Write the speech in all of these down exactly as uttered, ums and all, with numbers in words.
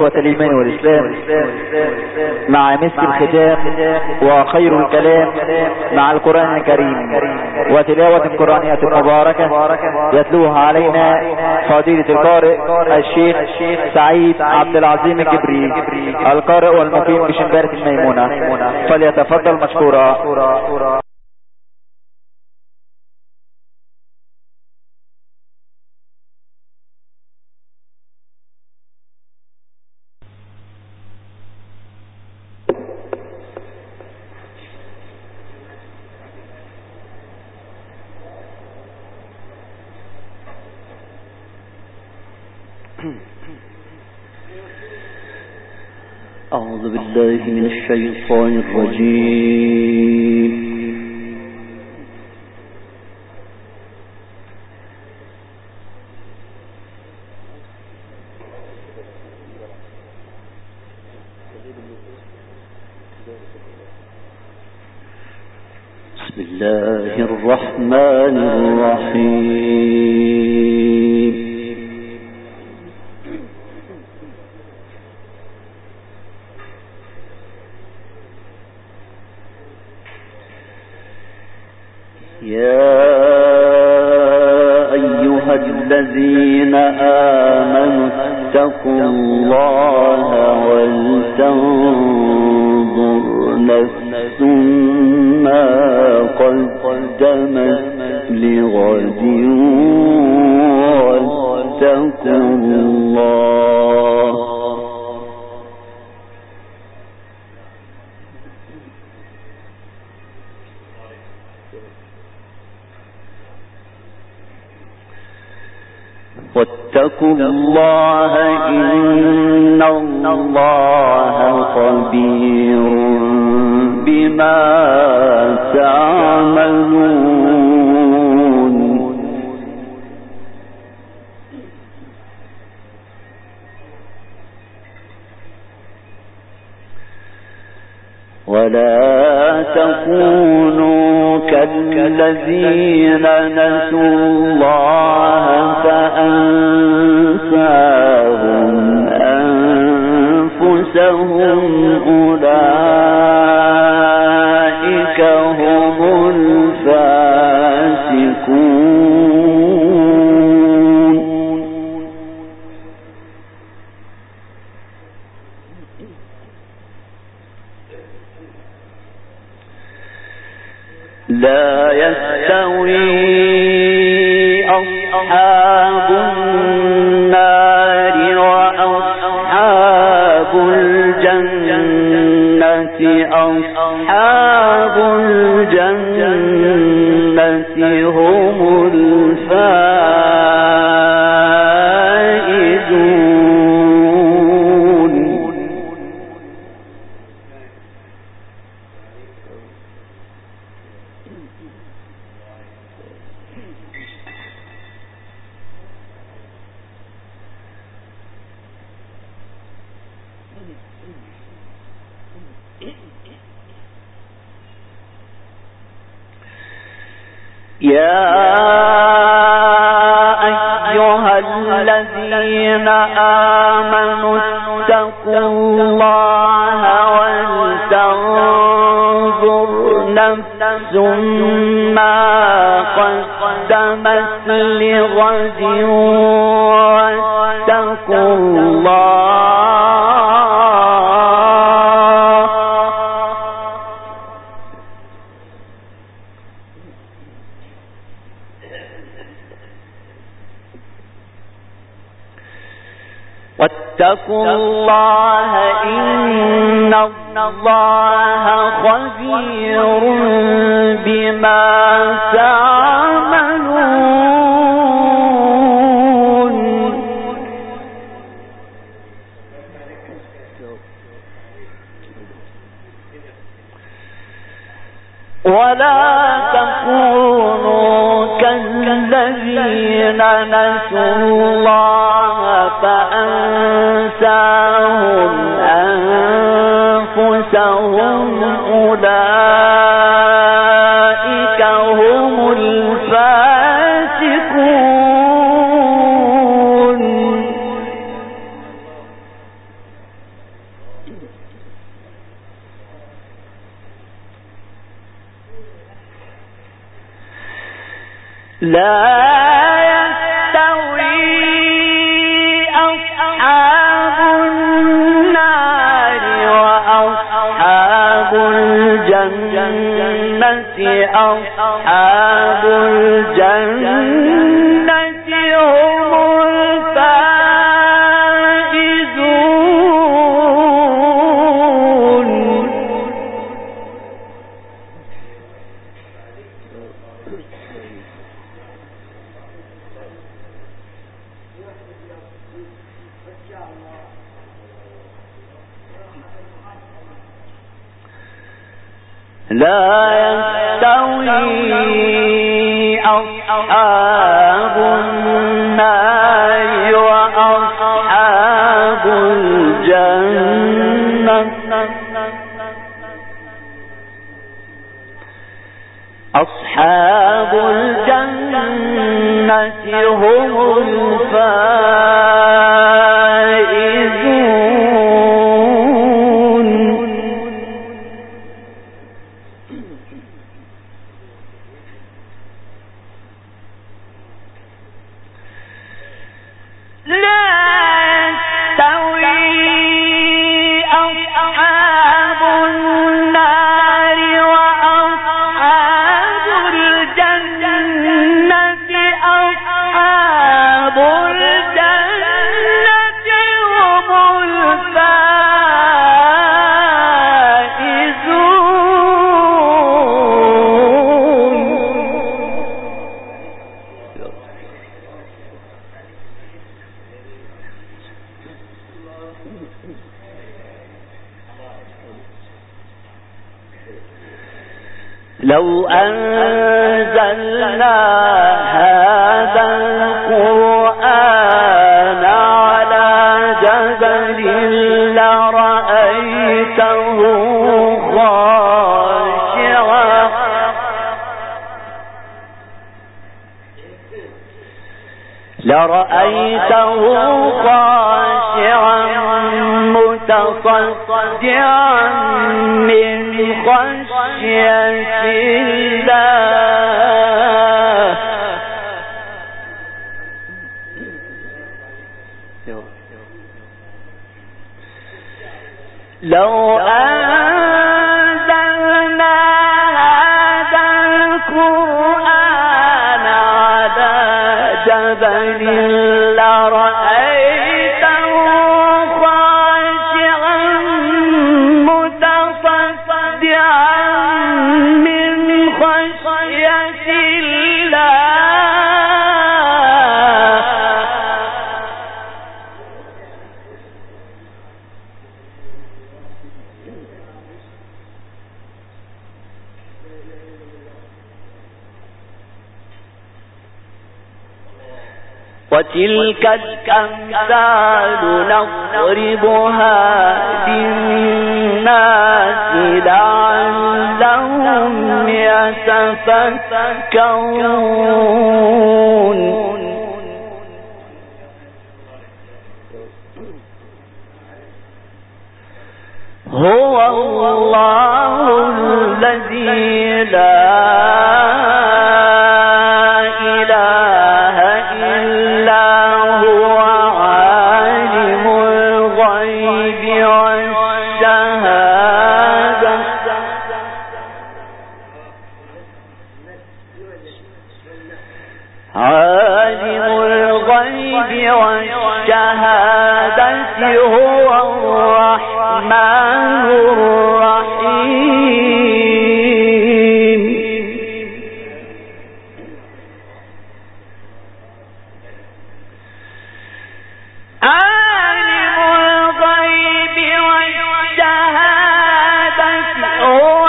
الإخوة الإيمان والإسلام مع مسك الختام وخير الكلام مع القرآن الكريم وتلاوة قرآنية مباركة يتلوها علينا فضيلة القارئ الشيخ سعيد عبد العظيم الجبري القارئ والمقيم بشنبارة الميمونة، فليتفضل مشكورا. أعوذ بالله من الشيطان الرجيم. بسم الله الرحمن الرحيم. يا أيها الذين آمنوا اتقوا الله ولتنظر نفس ما قدمت لغد واتقوا الله واتقوا الله إن الله خبير بما تعملون. ولا تكونوا كالذين نسوا الله فأنساهم أنفسهم أولئك هم الفاسقون. لا يستوي أصحاب النار وأصحاب الجنة أصحاب الجنة هم الفائزون. يا أيها الذين آمنوا اتقوا الله ولتنظر نفس ما قدمت لغد واتقوا الله واتقوا الله إن الله خبير بما تعملون. ولا تكونوا كالذين نسوا الله فأنساهم أنفسهم أولئك هم الفاسقون. لا يستوي أصحاب النار وأصحاب الجنة أصحاب الجنة هم الفائزون. لا يستوي أصحاب النار وأصحاب الجنة أصحاب الجنة هم الفائزون. لا يستوي أصحاب النار وأصحاب الجنة أصحاب الجنة هم الفائزون. لو أنزلنا هذا القرآن على جبل لرأيته خاشعا لرأيته خاشعا متصدعا من خشية الله. لو أنزلنا هذا القرآن على جبل لرأيته خاشعا متصدعا من خشية الله. وتلك الأمثال نضربها للناس لعلهم يتفكرون. هو الله الذي لا إله إلا هو عالم الغيب والشهادة عالم الغيب والشهادة هو الرحمن الرحيم. عالم الغيب والشهادة هو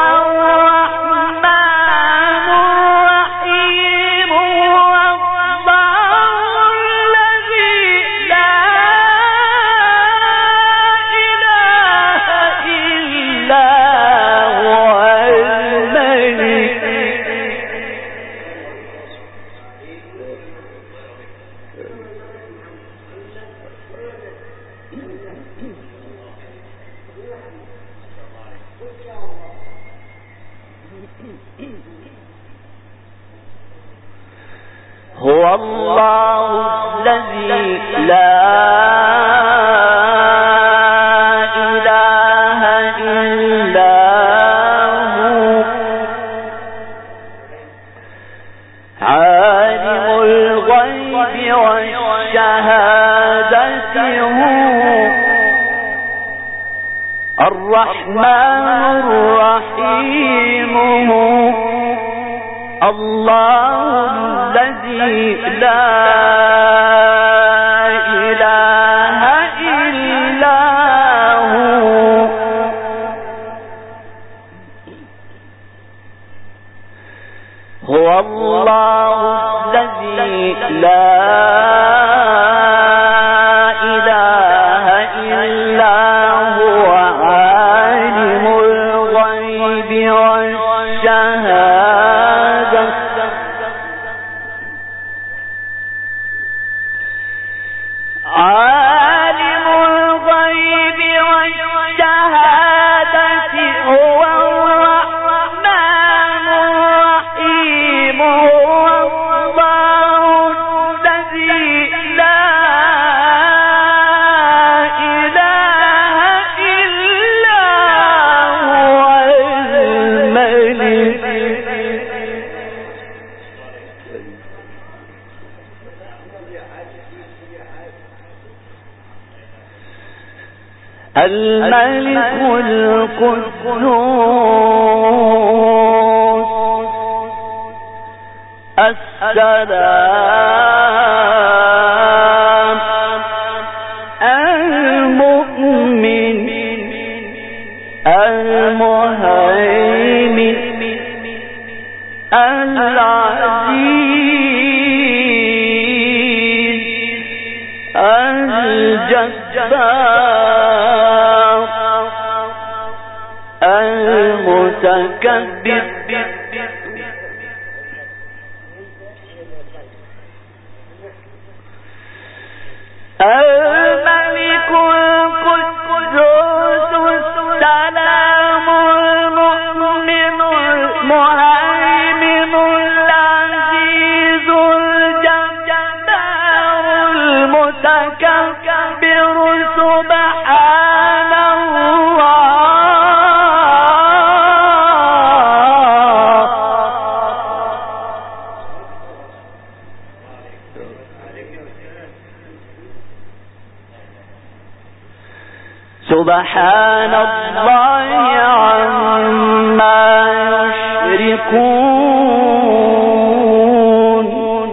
الرحمن الرحيم. هو الله الذي لا إله إلا الله الذي لا إله إلا هو عالم الغيب والشهادة هو الرحمن الرحيم هو الله الذي لا إله إلا هو هو الله الذي لا إله إلا هو عالم الغيب والشهادة عالم الغيب والشهادة هو الرحمن الرحيم هو الله الذي لا إله إلا هو الملك الملك القدوس السلام المؤمن المهيمن العزيز الجبار المتكبر الملك القدوس السلام المؤمن المهيمن العزيز الجبار المتكبر سبحان الله سبحان الله عما يشركون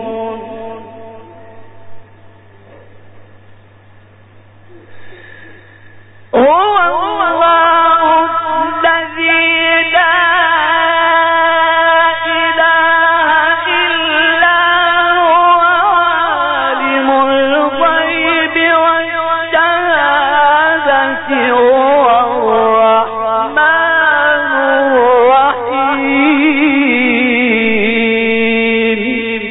هو الله الذي لا إله إلا هو عالم الغيب والشهادة هو الرحمن الرحيم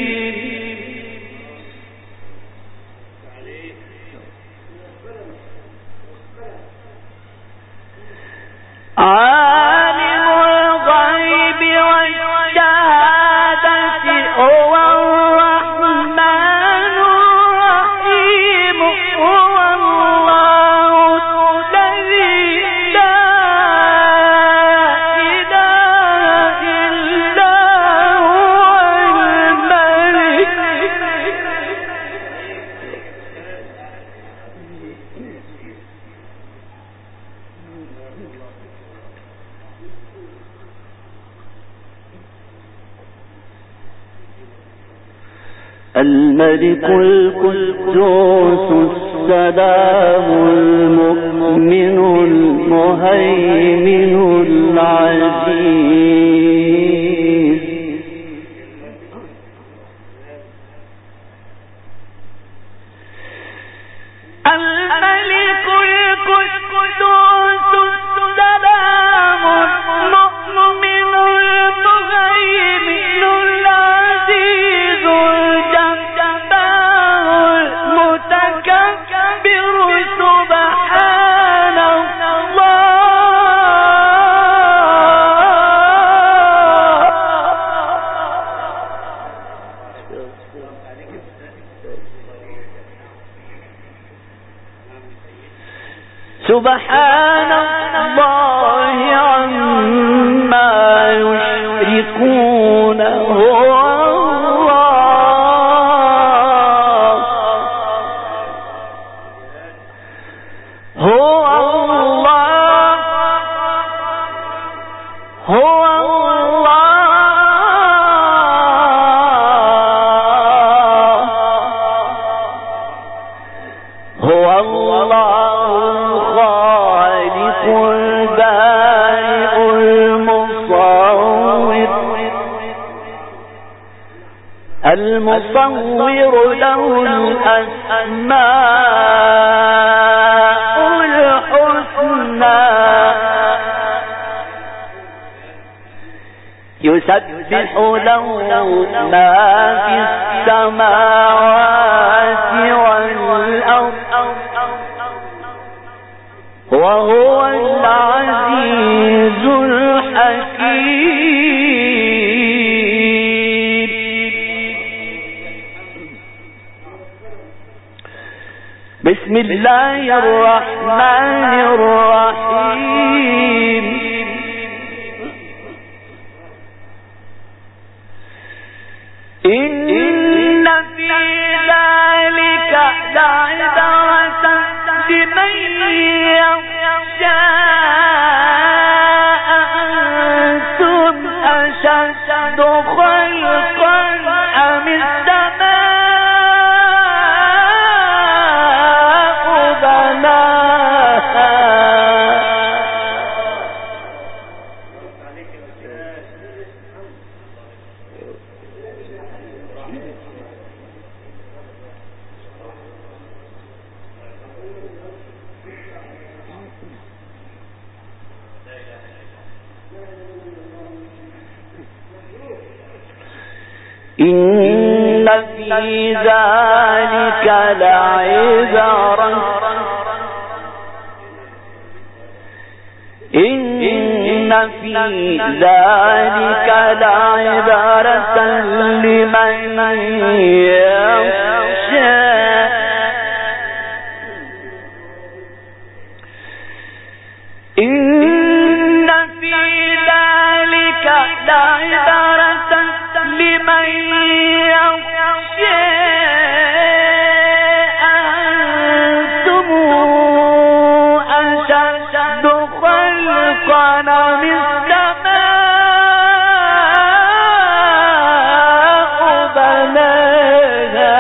عالم الغيب والشهادة هو الرحمن الرحيم هو الله الذي لا إله إلا هو الملك الملك القدوس السلام المؤمن المهيمن العزيز الملك القدوس السلام المؤمن المهيمن العزيز الجبار المتكبر سبحان سبحان الله عما يشركون هو الله هو الله هو المصور له الأسماء الحسنى يسبح له ما في السماوات والأرض وهو العزيز الحكيم. بسم الله الرحمن الرحيم. إن في ذلك لعبرة لمن يخشى أنتم أشد خلقا أم إن في ذلك لعبرة إن في ذلك لعبرة لمن يخشى إن في ذلك لعبرة لمن يخشى أنتم أشد خلقا من السماء بناها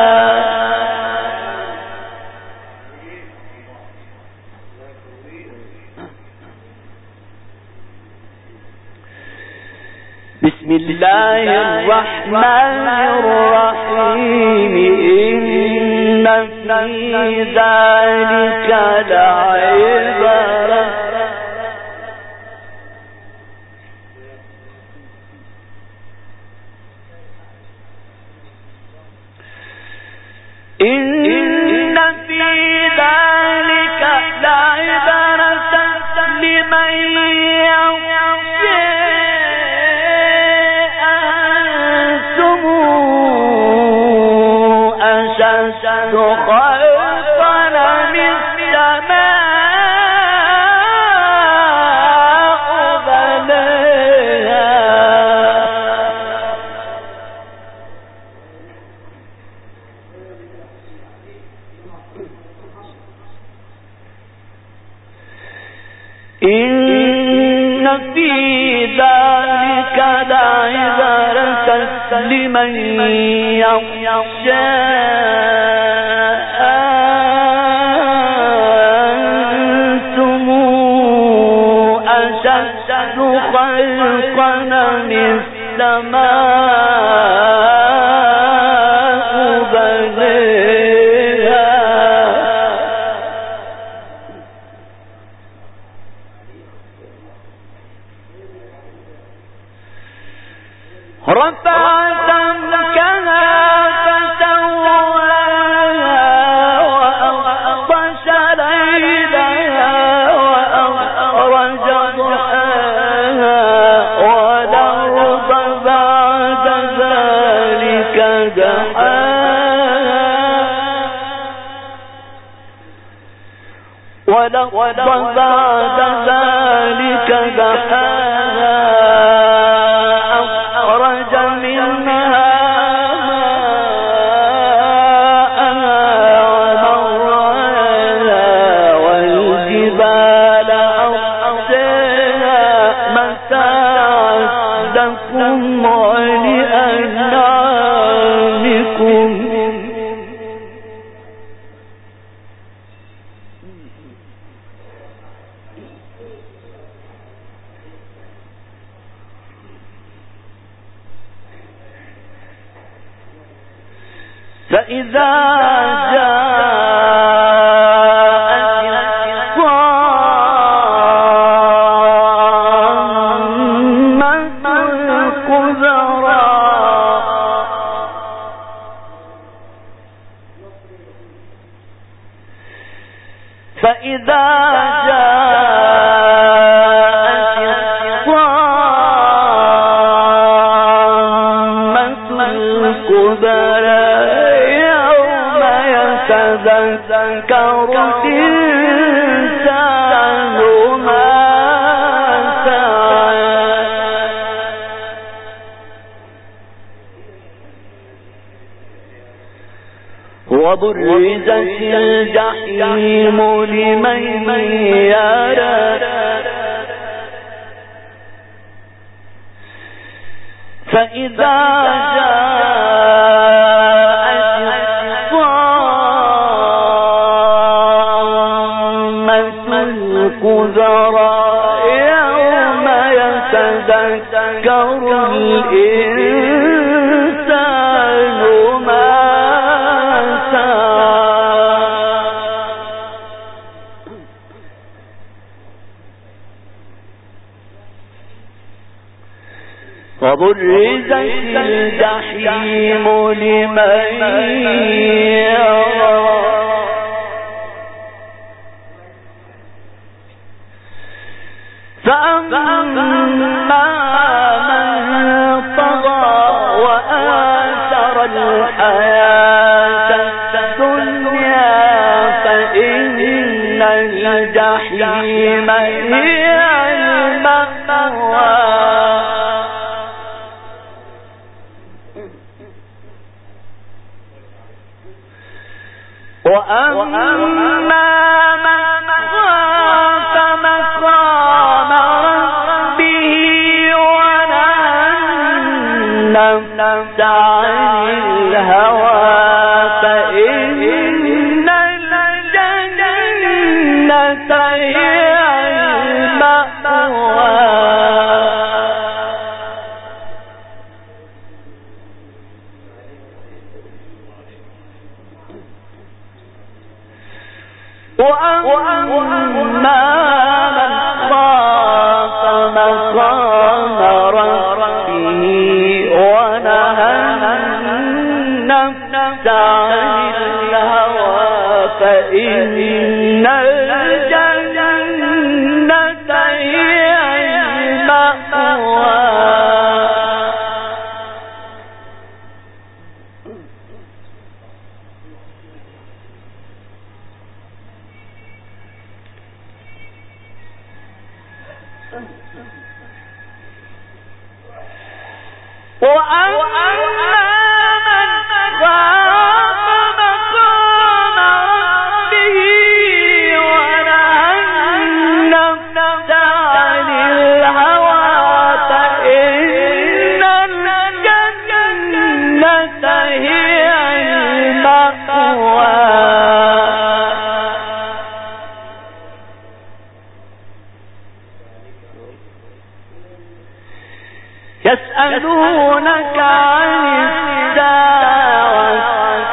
بسم الله الرحمن الرحيم. إن في ذلك لعبرة إن في ذلك لعبرة لمن يخشى أشد خلقا من السماء بناها إن في ذلك لعبرة لمن يخشى أنتم أشد خلقا من السماء بناها رفع سمكها فسواها وأغطش ليلها وأخرج ضحاها والأرض بعد ذلك دحاها والأرض بعد ذلك دحاها أخرج منها فإذا جاءت الطامة الكبرى فإذا جاءت الطامة الكبرى يتذكر الإنسان ما سعى وبرزت الجحيم لمن يرى فإذا الكبرى يوم يتذكر الإنسان ما سعى وبرزت الجحيم لمن يرى فأما من طغى وآثر الحياة الدنيا فإن الجحيم هي المأوى وأما من خاف مقام ربه ونهى النفس عن الهوى فإن الجنة هي المأوى وأما من خاف مقام ربه ونهى النفس عن الهوى فإن الجنة هي المأوى وأما من خاف مقام ربه ونهى النفس عن الهوى فإن الجنة هي المأوى يسألونك عن الساعة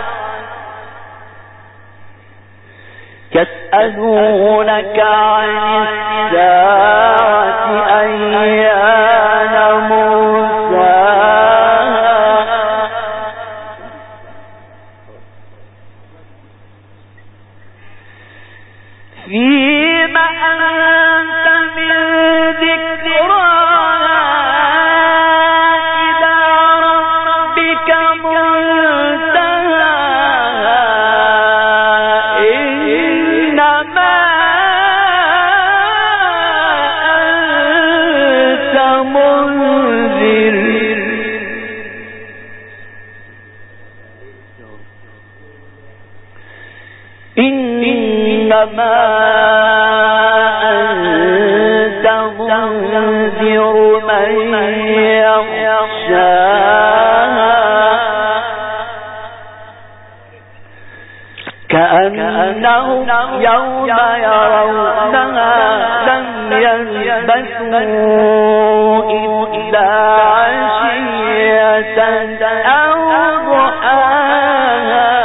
يسألونك عن الساعة أيان مرساها فيما أنت من ذكراها إلى ربك منتهاها إنما إنما أنت منذر من يخشاها كأنهم يوم يرونها لم يلبثوا إلا عشية أو ضحاها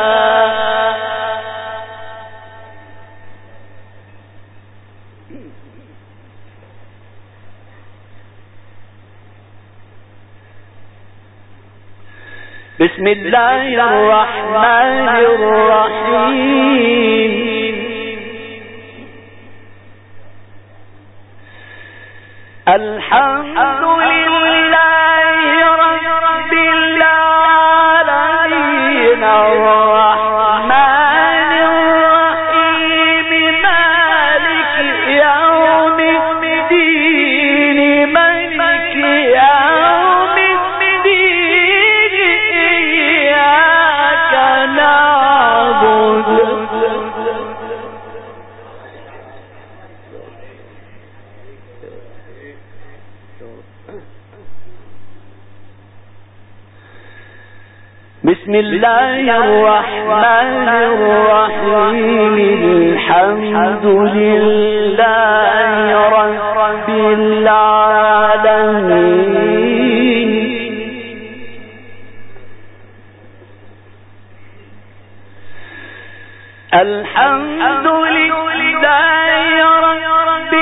بسم الله الرحمن الرحيم الحمد لله رب العالمين الرحمن الرحيم مالك يوم الدين مالك يوم الدين إياك نعبد بسم الله الرحمن الرحيم الحمد لله رب العالمين الحمد لله رب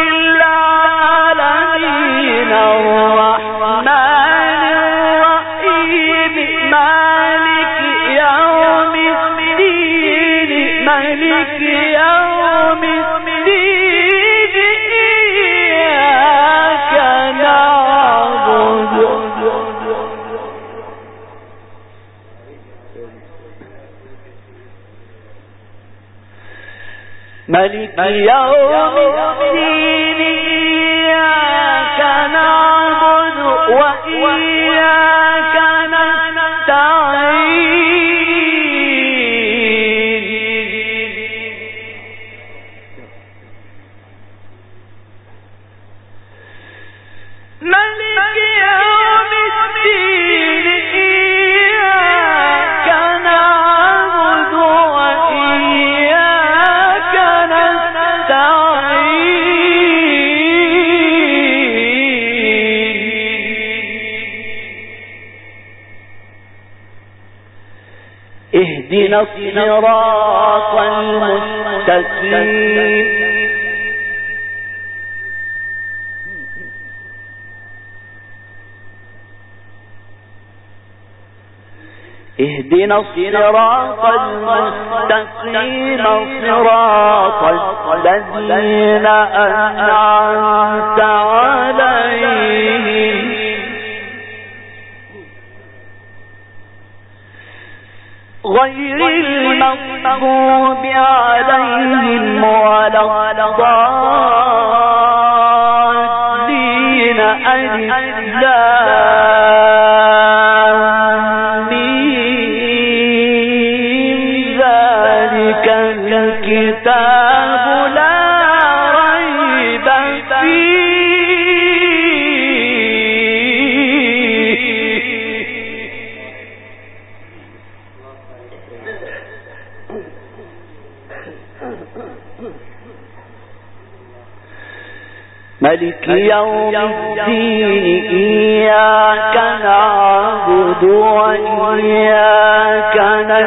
العالمين الرحمن الرحيم مالك يوم الدين مالك يوم الدين إياك نعبد مالك يوم الدين إياك نعبد وإياك نستعين مالك يوم الدين إياك نعبد وإياك اهدنا الصراط المستقيم اهدنا الصراط المستقيم صراط الذين أنعمت عليهم غير المغضوب عليهم ولا الضالين ألف لام ميم ذلك الكتاب لا ريب فيه مالك يوم الدين إياك نعبد وإياك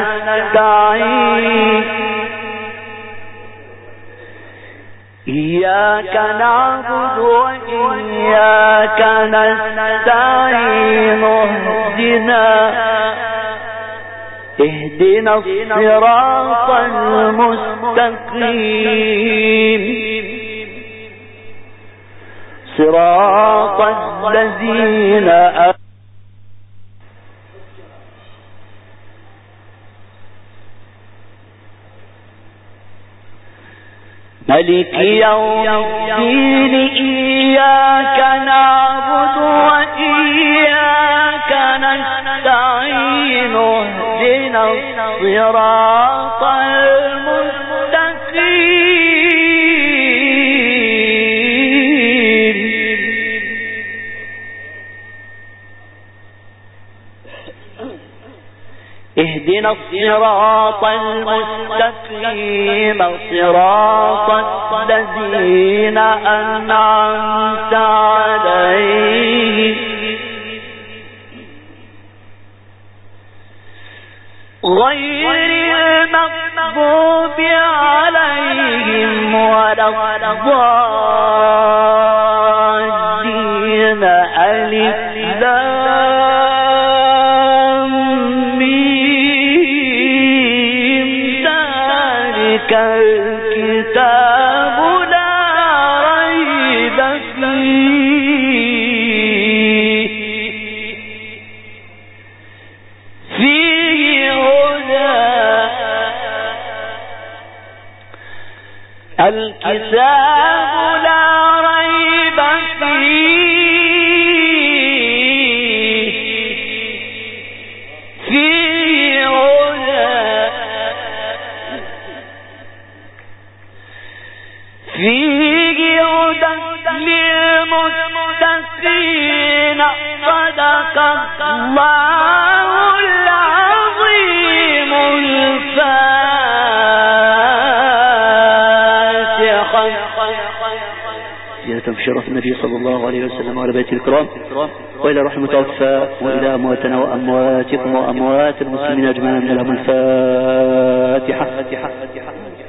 نستعين إياك نعبد وإياك نستعين اهدنا اهدنا الصراط المستقيم صراط الذين أنعمت مالك يوم الدين إياك نعبد وإياك نستعين اهدنا الصراط المستقيم اهدنا الصراط المستقيم صراط الذين أنعمت عليهم غير المغضوب عليهم ولا الضالين. ألف لام ميم ذلك الكتاب لا ريب فيه فيه هدى. الكتاب لا ريب فيه فيه هدى فيه هدى للمتقين. صدق الله العظيم. الفاتحة. زيادة في شرف النبي صلى الله عليه وسلم وعلى بيته الكرام، وإلى روح المتوفى، وإلى أمواتنا وأمواتكم وأموات المسلمين أجمعين. لهم الفاتحة.